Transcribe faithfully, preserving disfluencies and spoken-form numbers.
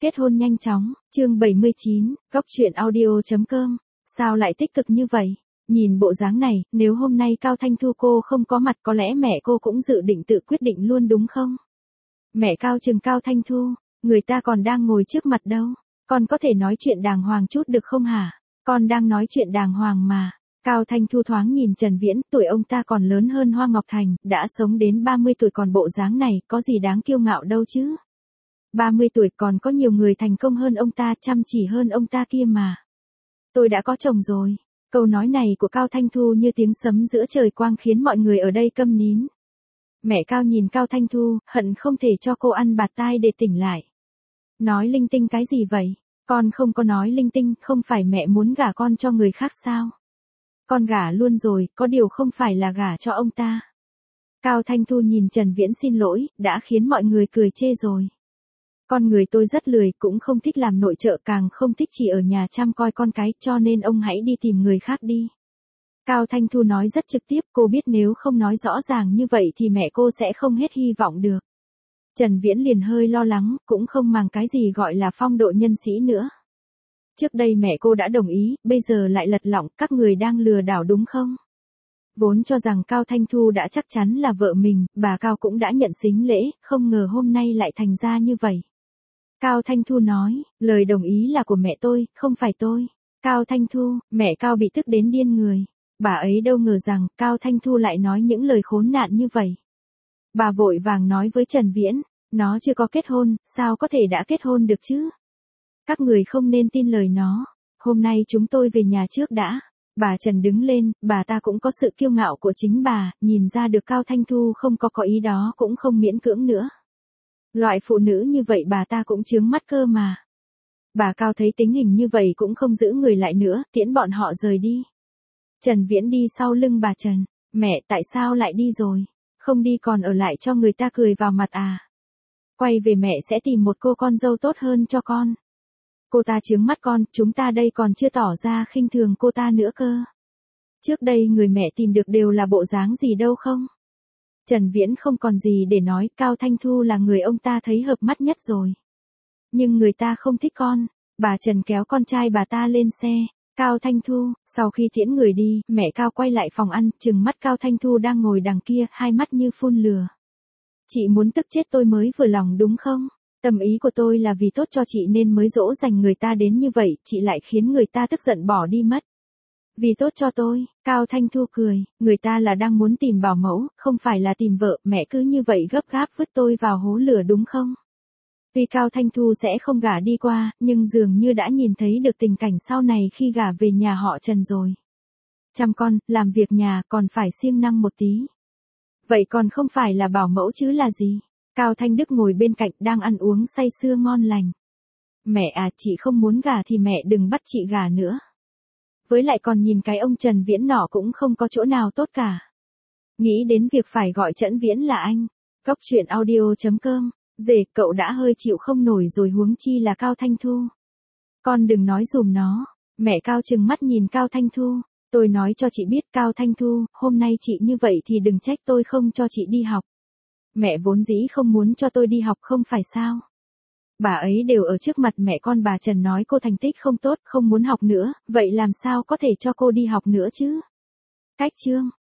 Kết hôn nhanh chóng, chương bảy mươi chín, góc truyện audio chấm com. Sao lại tích cực như vậy? Nhìn bộ dáng này, nếu hôm nay Cao Thanh Thu cô không có mặt có lẽ mẹ cô cũng dự định tự quyết định luôn đúng không? Mẹ Cao chừng Cao Thanh Thu, người ta còn đang ngồi trước mặt đâu. Con có thể nói chuyện đàng hoàng chút được không hả? Con đang nói chuyện đàng hoàng mà. Cao Thanh Thu thoáng nhìn Trần Viễn, tuổi ông ta còn lớn hơn Hoa Ngọc Thành, đã sống đến ba mươi tuổi còn bộ dáng này, có gì đáng kiêu ngạo đâu chứ? ba mươi tuổi còn có nhiều người thành công hơn ông ta, chăm chỉ hơn ông ta kia mà. Tôi đã có chồng rồi. Câu nói này của Cao Thanh Thu như tiếng sấm giữa trời quang khiến mọi người ở đây câm nín. Mẹ Cao nhìn Cao Thanh Thu, hận không thể cho cô ăn bạt tai để tỉnh lại. Nói linh tinh cái gì vậy? Con không có nói linh tinh, không phải mẹ muốn gả con cho người khác sao? Con gả luôn rồi, có điều không phải là gả cho ông ta. Cao Thanh Thu nhìn Trần Viễn xin lỗi, đã khiến mọi người cười chê rồi. Con người tôi rất lười, cũng không thích làm nội trợ, càng không thích chỉ ở nhà chăm coi con cái, cho nên ông hãy đi tìm người khác đi. Cao Thanh Thu nói rất trực tiếp, cô biết nếu không nói rõ ràng như vậy thì mẹ cô sẽ không hết hy vọng được. Trần Viễn liền hơi lo lắng, cũng không màng cái gì gọi là phong độ nhân sĩ nữa. Trước đây mẹ cô đã đồng ý, bây giờ lại lật lọng, các người đang lừa đảo đúng không? Vốn cho rằng Cao Thanh Thu đã chắc chắn là vợ mình, bà Cao cũng đã nhận sính lễ, không ngờ hôm nay lại thành ra như vậy. Cao Thanh Thu nói, lời đồng ý là của mẹ tôi, không phải tôi. Cao Thanh Thu, mẹ Cao bị tức đến điên người. Bà ấy đâu ngờ rằng Cao Thanh Thu lại nói những lời khốn nạn như vậy. Bà vội vàng nói với Trần Viễn, nó chưa có kết hôn, sao có thể đã kết hôn được chứ? Các người không nên tin lời nó. Hôm nay chúng tôi về nhà trước đã. Bà Trần đứng lên, bà ta cũng có sự kiêu ngạo của chính bà, nhìn ra được Cao Thanh Thu không có có ý đó cũng không miễn cưỡng nữa. Loại phụ nữ như vậy bà ta cũng chướng mắt cơ mà. Bà Cao thấy tính hình như vậy cũng không giữ người lại nữa, tiễn bọn họ rời đi. Trần Viễn đi sau lưng bà Trần, mẹ tại sao lại đi rồi? Không đi còn ở lại cho người ta cười vào mặt à? Quay về mẹ sẽ tìm một cô con dâu tốt hơn cho con. Cô ta chướng mắt con, chúng ta đây còn chưa tỏ ra khinh thường cô ta nữa cơ. Trước đây người mẹ tìm được đều là bộ dáng gì đâu không? Trần Viễn không còn gì để nói, Cao Thanh Thu là người ông ta thấy hợp mắt nhất rồi. Nhưng người ta không thích con, bà Trần kéo con trai bà ta lên xe. Cao Thanh Thu, sau khi tiễn người đi, mẹ Cao quay lại phòng ăn, trừng mắt Cao Thanh Thu đang ngồi đằng kia, hai mắt như phun lửa. Chị muốn tức chết tôi mới vừa lòng đúng không? Tâm ý của tôi là vì tốt cho chị nên mới dỗ dành người ta đến như vậy, chị lại khiến người ta tức giận bỏ đi mất. Vì tốt cho tôi, Cao Thanh Thu cười, người ta là đang muốn tìm bảo mẫu, không phải là tìm vợ, mẹ cứ như vậy gấp gáp vứt tôi vào hố lửa đúng không? Tuy Cao Thanh Thu sẽ không gả đi qua, nhưng dường như đã nhìn thấy được tình cảnh sau này khi gả về nhà họ Trần rồi. Chăm con, làm việc nhà còn phải siêng năng một tí. Vậy còn không phải là bảo mẫu chứ là gì? Cao Thanh Đức ngồi bên cạnh đang ăn uống say sưa ngon lành. Mẹ à, chị không muốn gả thì mẹ đừng bắt chị gả nữa. Với lại còn nhìn cái ông Trần Viễn nọ cũng không có chỗ nào tốt cả. Nghĩ đến việc phải gọi Trần Viễn là anh. Góc truyện audio chấm com. Dề, cậu đã hơi chịu không nổi rồi huống chi là Cao Thanh Thu. Con đừng nói dùm nó. Mẹ Cao trừng mắt nhìn Cao Thanh Thu. Tôi nói cho chị biết Cao Thanh Thu, hôm nay chị như vậy thì đừng trách tôi không cho chị đi học. Mẹ vốn dĩ không muốn cho tôi đi học không phải sao? Bà ấy đều ở trước mặt mẹ con bà Trần nói cô thành tích không tốt, không muốn học nữa, vậy làm sao có thể cho cô đi học nữa chứ? Cách chương.